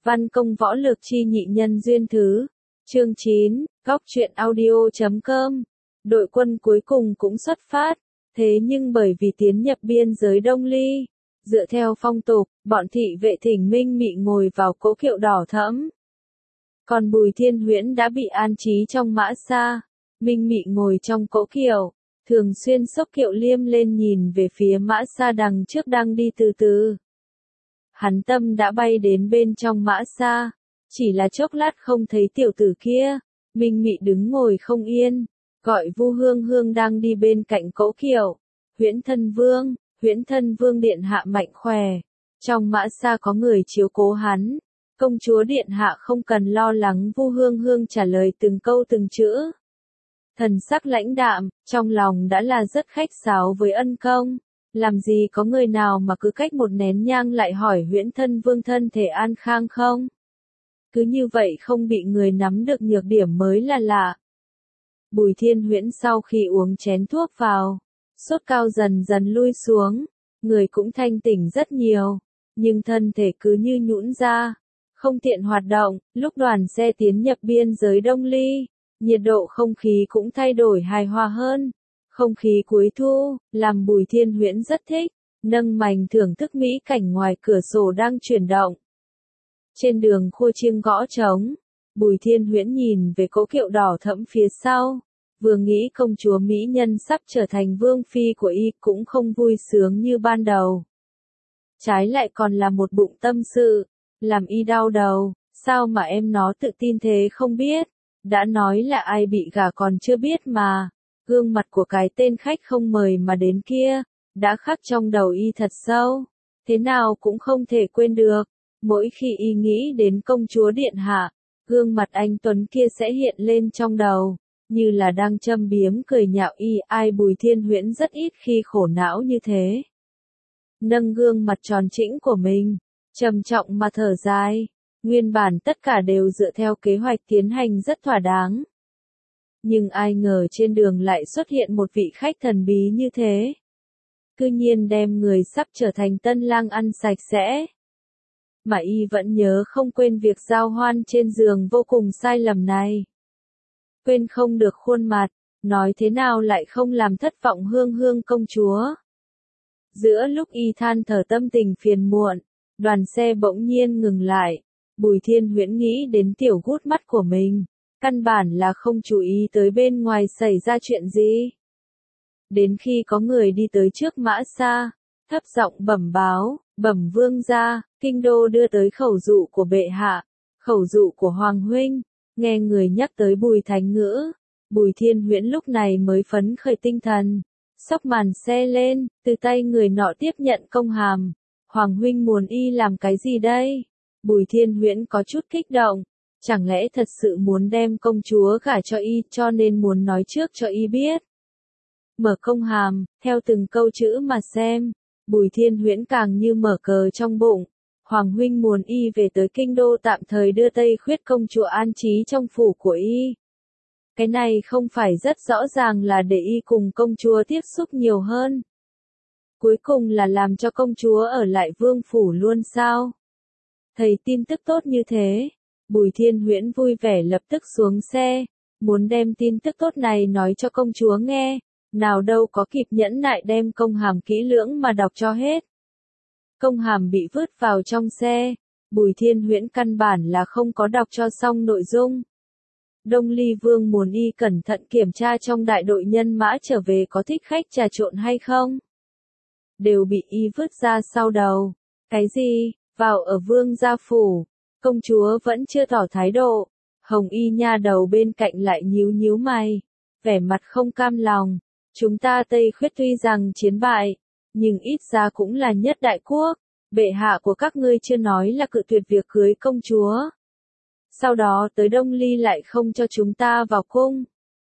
Văn công võ lược chi nhị nhân duyên thứ. Chương 9, Góc truyện audio.com. Đội quân cuối cùng cũng xuất phát, thế nhưng bởi vì tiến nhập biên giới Đông Ly, dựa theo phong tục, bọn thị vệ thỉnh Minh Mị ngồi vào cỗ kiệu đỏ thẫm. Còn Bùi Thiên Huyễn đã bị an trí trong mã xa, Minh Mị ngồi trong cỗ kiệu, thường xuyên xốc kiệu liêm lên nhìn về phía mã xa đằng trước đang đi từ từ. Hắn tâm đã bay đến bên trong mã xa, chỉ là chốc lát không thấy tiểu tử kia, Minh Mị đứng ngồi không yên, gọi Vu Hương Hương đang đi bên cạnh cỗ kiệu, Huyễn Thân Vương điện hạ mạnh khỏe, trong mã xa có người chiếu cố hắn, công chúa điện hạ không cần lo lắng. Vu Hương Hương trả lời từng câu từng chữ. Thần sắc lãnh đạm, trong lòng đã là rất khách sáo với ân công. Làm gì có người nào mà cứ cách một nén nhang lại hỏi Huyễn Thân Vương thân thể an khang không? Cứ như vậy không bị người nắm được nhược điểm mới là lạ. Bùi Thiên Huyễn sau khi uống chén thuốc vào, sốt cao dần dần lui xuống, người cũng thanh tỉnh rất nhiều, nhưng thân thể cứ như nhũn ra, không tiện hoạt động. Lúc đoàn xe tiến nhập biên giới Đông Ly, nhiệt độ không khí cũng thay đổi hài hòa hơn. Không khí cuối thu, làm Bùi Thiên Huyễn rất thích, nâng mành thưởng thức mỹ cảnh ngoài cửa sổ đang chuyển động. Trên đường khua chiêng gõ trống, Bùi Thiên Huyễn nhìn về cỗ kiệu đỏ thẫm phía sau, vừa nghĩ công chúa mỹ nhân sắp trở thành vương phi của y cũng không vui sướng như ban đầu. Trái lại còn là một bụng tâm sự, làm y đau đầu, sao mà em nó tự tin thế không biết, đã nói là ai bị gả còn chưa biết mà. Gương mặt của cái tên khách không mời mà đến kia, đã khắc trong đầu y thật sâu, thế nào cũng không thể quên được. Mỗi khi y nghĩ đến công chúa điện hạ, gương mặt anh Tuấn kia sẽ hiện lên trong đầu, như là đang châm biếm cười nhạo y. Ai Bùi Thiên Huyễn rất ít khi khổ não như thế. Nâng gương mặt tròn trĩnh của mình, trầm trọng mà thở dài, nguyên bản tất cả đều dựa theo kế hoạch tiến hành rất thỏa đáng. Nhưng ai ngờ trên đường lại xuất hiện một vị khách thần bí như thế. Cư nhiên đem người sắp trở thành tân lang ăn sạch sẽ. Mà y vẫn nhớ không quên việc giao hoan trên giường vô cùng sai lầm này. Quên không được khuôn mặt, nói thế nào lại không làm thất vọng Hương Hương công chúa. Giữa lúc y than thở tâm tình phiền muộn, đoàn xe bỗng nhiên ngừng lại. Bùi Thiên Huyễn nghĩ đến tiểu gút mắt của mình. Căn bản là không chú ý tới bên ngoài xảy ra chuyện gì. Đến khi có người đi tới trước mã xa, thấp giọng bẩm báo, bẩm vương gia, kinh đô đưa tới khẩu dụ của bệ hạ, khẩu dụ của hoàng huynh. Nghe người nhắc tới Bùi Thành Ngữ, Bùi Thiên Huyễn lúc này mới phấn khởi tinh thần, xốc màn xe lên, từ tay người nọ tiếp nhận công hàm. Hoàng huynh muốn y làm cái gì đây? Bùi Thiên Huyễn có chút kích động. Chẳng lẽ thật sự muốn đem công chúa gả cho y cho nên muốn nói trước cho y biết. Mở công hàm, theo từng câu chữ mà xem, Bùi Thiên Huyễn càng như mở cờ trong bụng. Hoàng huynh muốn y về tới kinh đô tạm thời đưa Tây Khuyết công chúa an trí trong phủ của y. Cái này không phải rất rõ ràng là để y cùng công chúa tiếp xúc nhiều hơn. Cuối cùng là làm cho công chúa ở lại vương phủ luôn sao? Thấy tin tức tốt như thế. Bùi Thiên Huyễn vui vẻ lập tức xuống xe, muốn đem tin tức tốt này nói cho công chúa nghe, nào đâu có kịp nhẫn nại đem công hàm kỹ lưỡng mà đọc cho hết. Công hàm bị vứt vào trong xe, Bùi Thiên Huyễn căn bản là không có đọc cho xong nội dung. Đông Ly Vương muốn y cẩn thận kiểm tra trong đại đội nhân mã trở về có thích khách trà trộn hay không. Đều bị y vứt ra sau đầu. Cái gì, vào ở vương gia phủ. Công chúa vẫn chưa tỏ thái độ, Hồng Y nha đầu bên cạnh lại nhíu nhíu mày, vẻ mặt không cam lòng. Chúng ta Tây Khuyết tuy rằng chiến bại, nhưng ít ra cũng là nhất đại quốc, bệ hạ của các ngươi chưa nói là cự tuyệt việc cưới công chúa. Sau đó tới Đông Ly lại không cho chúng ta vào cung.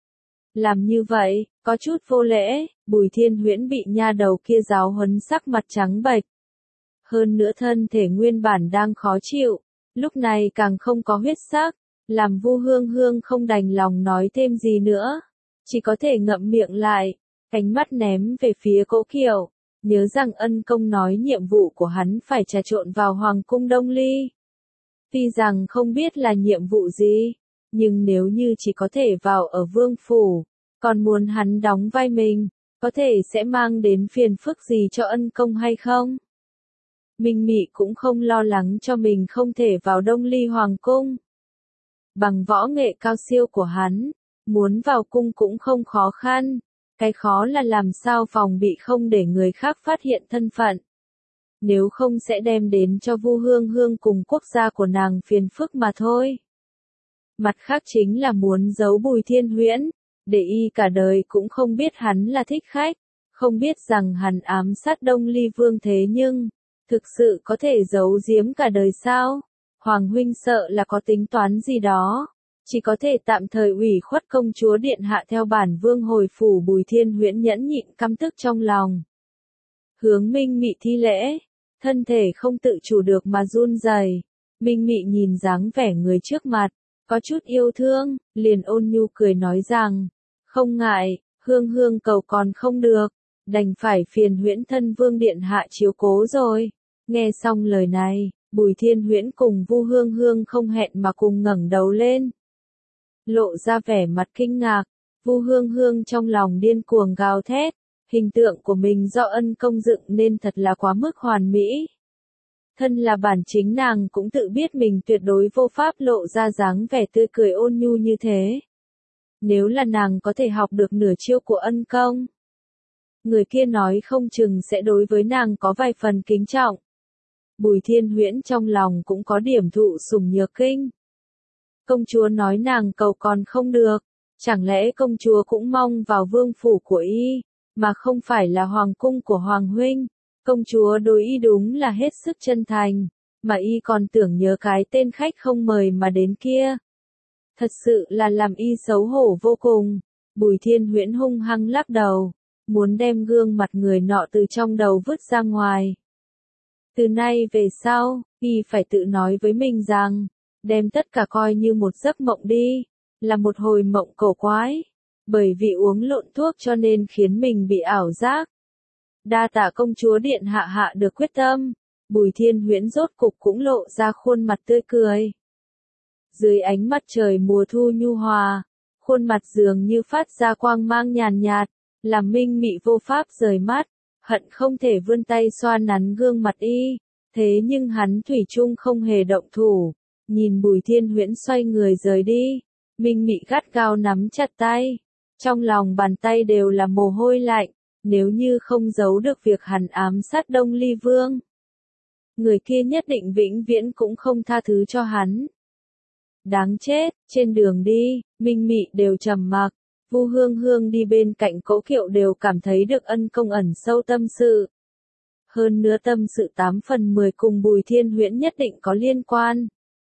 Làm như vậy, có chút vô lễ. Bùi Thiên Huyễn bị nha đầu kia giáo huấn sắc mặt trắng bệch. Hơn nữa thân thể nguyên bản đang khó chịu. Lúc này càng không có huyết sắc, làm Vu Hương Hương không đành lòng nói thêm gì nữa, chỉ có thể ngậm miệng lại, ánh mắt ném về phía cỗ kiệu, nhớ rằng ân công nói nhiệm vụ của hắn phải trà trộn vào hoàng cung Đông Ly. Tuy rằng không biết là nhiệm vụ gì, nhưng nếu như chỉ có thể vào ở vương phủ, còn muốn hắn đóng vai mình, có thể sẽ mang đến phiền phức gì cho ân công hay không? Minh Mị cũng không lo lắng cho mình không thể vào Đông Ly Hoàng cung. Bằng võ nghệ cao siêu của hắn, muốn vào cung cũng không khó khăn, cái khó là làm sao phòng bị không để người khác phát hiện thân phận. Nếu không sẽ đem đến cho Vu Hương Hương cùng quốc gia của nàng phiền phức mà thôi. Mặt khác chính là muốn giấu Bùi Thiên Huyễn, để y cả đời cũng không biết hắn là thích khách, không biết rằng hắn ám sát Đông Ly Vương thế nhưng, thực sự có thể giấu giếm cả đời sao? Hoàng huynh sợ là có tính toán gì đó, chỉ có thể tạm thời ủy khuất công chúa điện hạ theo bản vương hồi phủ. Bùi Thiên Huyễn nhẫn nhịn căm tức trong lòng. Hướng Minh Mị thi lễ, thân thể không tự chủ được mà run rẩy. Minh Mị nhìn dáng vẻ người trước mặt, có chút yêu thương, liền ôn nhu cười nói rằng, không ngại, Hương Hương cầu còn không được, đành phải phiền Huyễn thân vương điện hạ chiếu cố rồi. Nghe xong lời này, Bùi Thiên Huyễn cùng Vu Hương Hương không hẹn mà cùng ngẩng đầu lên, lộ ra vẻ mặt kinh ngạc. Vu Hương Hương trong lòng điên cuồng gào thét, hình tượng của mình do ân công dựng nên thật là quá mức hoàn mỹ. Thân là bản chính nàng cũng tự biết mình tuyệt đối vô pháp lộ ra dáng vẻ tươi cười ôn nhu như thế. Nếu là nàng có thể học được nửa chiêu của ân công, người kia nói không chừng sẽ đối với nàng có vài phần kính trọng. Bùi Thiên Huyễn trong lòng cũng có điểm thụ sủng nhược kinh. Công chúa nói nàng cầu còn không được, chẳng lẽ công chúa cũng mong vào vương phủ của y, mà không phải là hoàng cung của hoàng huynh? Công chúa đối y đúng là hết sức chân thành, mà y còn tưởng nhớ cái tên khách không mời mà đến kia. Thật sự là làm y xấu hổ vô cùng. Bùi Thiên Huyễn hung hăng lắc đầu, muốn đem gương mặt người nọ từ trong đầu vứt ra ngoài. Từ nay về sau, y phải tự nói với mình rằng, đem tất cả coi như một giấc mộng đi, là một hồi mộng cổ quái. Bởi vì uống lộn thuốc cho nên khiến mình bị ảo giác. Đa tạ công chúa điện hạ hạ được quyết tâm. Bùi Thiên Huyễn rốt cục cũng lộ ra khuôn mặt tươi cười. Dưới ánh mặt trời mùa thu nhu hòa, khuôn mặt dường như phát ra quang mang nhàn nhạt, làm Minh Mị vô pháp rời mắt, hận không thể vươn tay xoa nắn gương mặt y. Thế nhưng hắn thủy chung không hề động thủ. Nhìn Bùi Thiên Huyễn xoay người rời đi, Minh Mị gắt gao nắm chặt tay. Trong lòng bàn tay đều là mồ hôi lạnh, nếu như không giấu được việc hắn ám sát Đông Ly Vương, người kia nhất định vĩnh viễn cũng không tha thứ cho hắn. Đáng chết, trên đường đi, Minh Mị đều trầm mặc, Vu Hương Hương đi bên cạnh Cố Kiệu đều cảm thấy được ân công ẩn sâu tâm sự. Hơn nữa tâm sự 8 phần 10 cùng Bùi Thiên Huyễn nhất định có liên quan.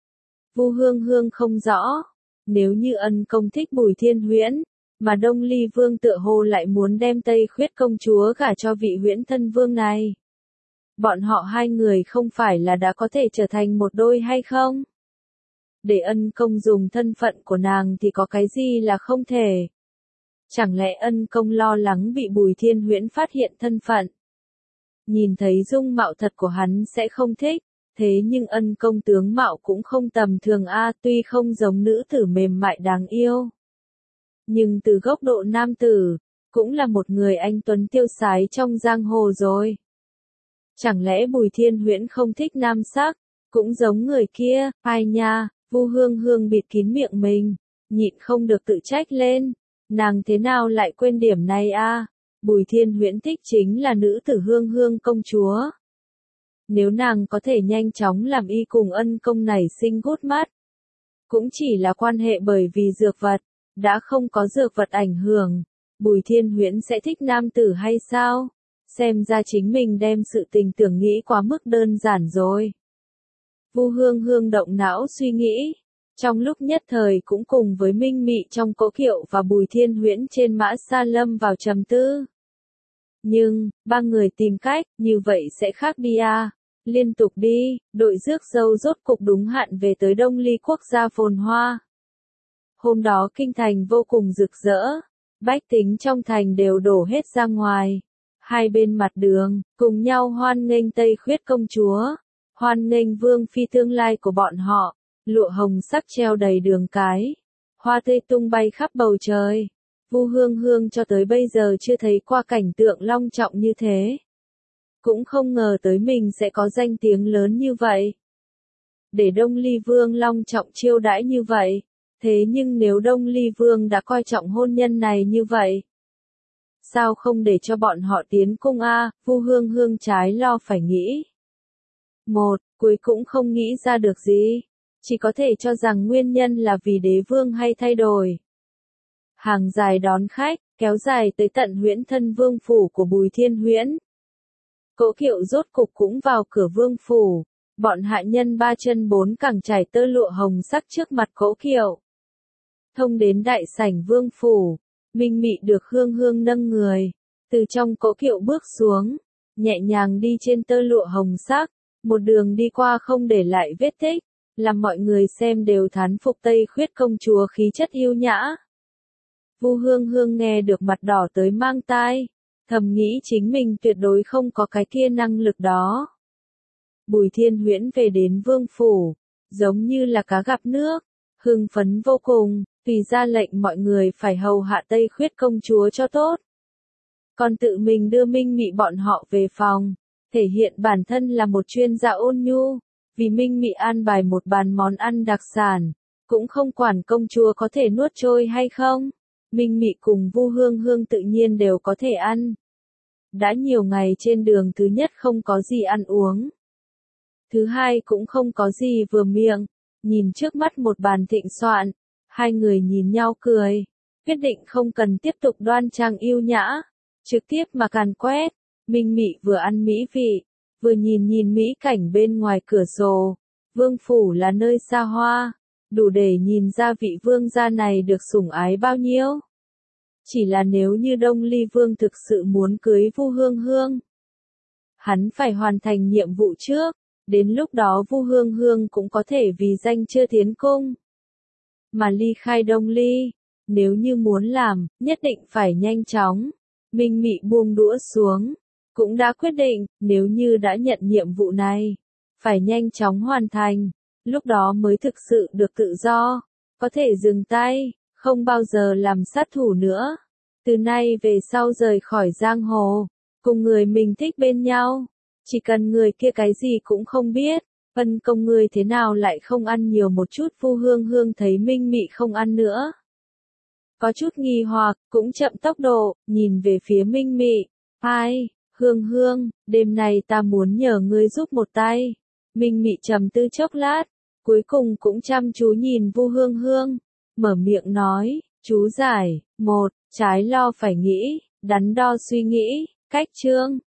Vu Hương Hương không rõ, nếu như ân công thích Bùi Thiên Huyễn, mà Đông Ly Vương tựa hồ lại muốn đem Tây Khuyết công chúa gả cho vị Huyễn thân vương này. Bọn họ hai người không phải là đã có thể trở thành một đôi hay không? Để ân công dùng thân phận của nàng thì có cái gì là không thể? Chẳng lẽ ân công lo lắng bị Bùi Thiên Huyễn phát hiện thân phận? Nhìn thấy dung mạo thật của hắn sẽ không thích, thế nhưng ân công tướng mạo cũng không tầm thường tuy không giống nữ tử mềm mại đáng yêu. Nhưng từ góc độ nam tử, cũng là một người anh tuấn tiêu sái trong giang hồ rồi. Chẳng lẽ Bùi Thiên Huyễn không thích nam sắc, cũng giống người kia, ai nha, Vu Hương Hương bịt kín miệng mình, nhịn không được tự trách lên, nàng thế nào lại quên điểm này Bùi Thiên Huyễn thích chính là nữ tử Hương Hương công chúa. Nếu nàng có thể nhanh chóng làm y cùng ân công này sinh gút mắt, cũng chỉ là quan hệ bởi vì dược vật, đã không có dược vật ảnh hưởng, Bùi Thiên Huyễn sẽ thích nam tử hay sao? Xem ra chính mình đem sự tình tưởng nghĩ quá mức đơn giản rồi. Vu Hương Hương động não suy nghĩ, trong lúc nhất thời cũng cùng với Minh Mị trong Cố Kiệu và Bùi Thiên Huyễn trên mã sa lâm vào trầm tư. Nhưng, ba người tìm cách, như vậy sẽ khác đi liên tục đi, đội rước dâu rốt cục đúng hạn về tới Đông Ly quốc gia phồn hoa. Hôm đó kinh thành vô cùng rực rỡ, bách tính trong thành đều đổ hết ra ngoài. Hai bên mặt đường, cùng nhau hoan nghênh Tây Khuyết công chúa. hoan nghênh vương phi tương lai của bọn họ, lụa hồng sắc treo đầy đường cái, hoa tươi tung bay khắp bầu trời. Vu Hương Hương cho tới bây giờ chưa thấy qua cảnh tượng long trọng như thế. Cũng không ngờ tới mình sẽ có danh tiếng lớn như vậy. Để Đông Ly Vương long trọng chiêu đãi như vậy. Thế nhưng nếu Đông Ly Vương đã coi trọng hôn nhân này như vậy, sao không để cho bọn họ tiến cung a? Vu Hương Hương trái lo phải nghĩ. Cuối cũng không nghĩ ra được gì. Chỉ có thể cho rằng nguyên nhân là vì đế vương hay thay đổi. Hàng dài đón khách, kéo dài tới tận Huyễn Thân Vương phủ của Bùi Thiên Huyễn. Cỗ kiệu rốt cục cũng vào cửa vương phủ, bọn hạ nhân 3 chân 4 cẳng trải tơ lụa hồng sắc trước mặt cỗ kiệu. Thông đến đại sảnh vương phủ, Minh Mị được Hương Hương nâng người, từ trong cỗ kiệu bước xuống, nhẹ nhàng đi trên tơ lụa hồng sắc, một đường đi qua không để lại vết tích, làm mọi người xem đều thán phục Tây Khuyết công chúa khí chất yêu nhã. Vu Hương Hương nghe được mặt đỏ tới mang tai, thầm nghĩ chính mình tuyệt đối không có cái kia năng lực đó. Bùi Thiên Huyễn về đến vương phủ, giống như là cá gặp nước, hưng phấn vô cùng, tùy ra lệnh mọi người phải hầu hạ Tây Khuyết công chúa cho tốt. Còn tự mình đưa Minh Mị bọn họ về phòng, thể hiện bản thân là một chuyên gia ôn nhu, vì Minh Mị an bài một bàn món ăn đặc sản, cũng không quản công chúa có thể nuốt trôi hay không. Minh Mị cùng Vu Hương Hương tự nhiên đều có thể ăn. Đã nhiều ngày trên đường, thứ nhất không có gì ăn uống. Thứ hai cũng không có gì vừa miệng, nhìn trước mắt một bàn thịnh soạn, hai người nhìn nhau cười, quyết định không cần tiếp tục đoan trang yêu nhã, trực tiếp mà càn quét. Minh Mị vừa ăn mỹ vị, vừa nhìn mỹ cảnh bên ngoài cửa sổ. Vương phủ là nơi xa hoa, đủ để nhìn ra vị vương gia này được sủng ái bao nhiêu. Chỉ là nếu như Đông Ly Vương thực sự muốn cưới Vu Hương Hương, hắn phải hoàn thành nhiệm vụ trước, đến lúc đó Vu Hương Hương cũng có thể vì danh chưa tiến cung, mà ly khai Đông Ly. Nếu như muốn làm, nhất định phải nhanh chóng. Minh Mị buông đũa xuống, cũng đã quyết định, nếu như đã nhận nhiệm vụ này, phải nhanh chóng hoàn thành, lúc đó mới thực sự được tự do, có thể dừng tay, không bao giờ làm sát thủ nữa. Từ nay về sau rời khỏi giang hồ, cùng người mình thích bên nhau, chỉ cần người kia cái gì cũng không biết, phân công người thế nào lại không ăn nhiều một chút. Vu Hương Hương thấy Minh Mị không ăn nữa, có chút nghi hoặc, cũng chậm tốc độ, nhìn về phía Minh Mị. Ai, Hương Hương, đêm nay ta muốn nhờ ngươi giúp một tay. Minh Mị trầm tư chốc lát, cuối cùng cũng chăm chú nhìn Vu Hương Hương, mở miệng nói, chú giải, trái lo phải nghĩ, đắn đo suy nghĩ, cách chương.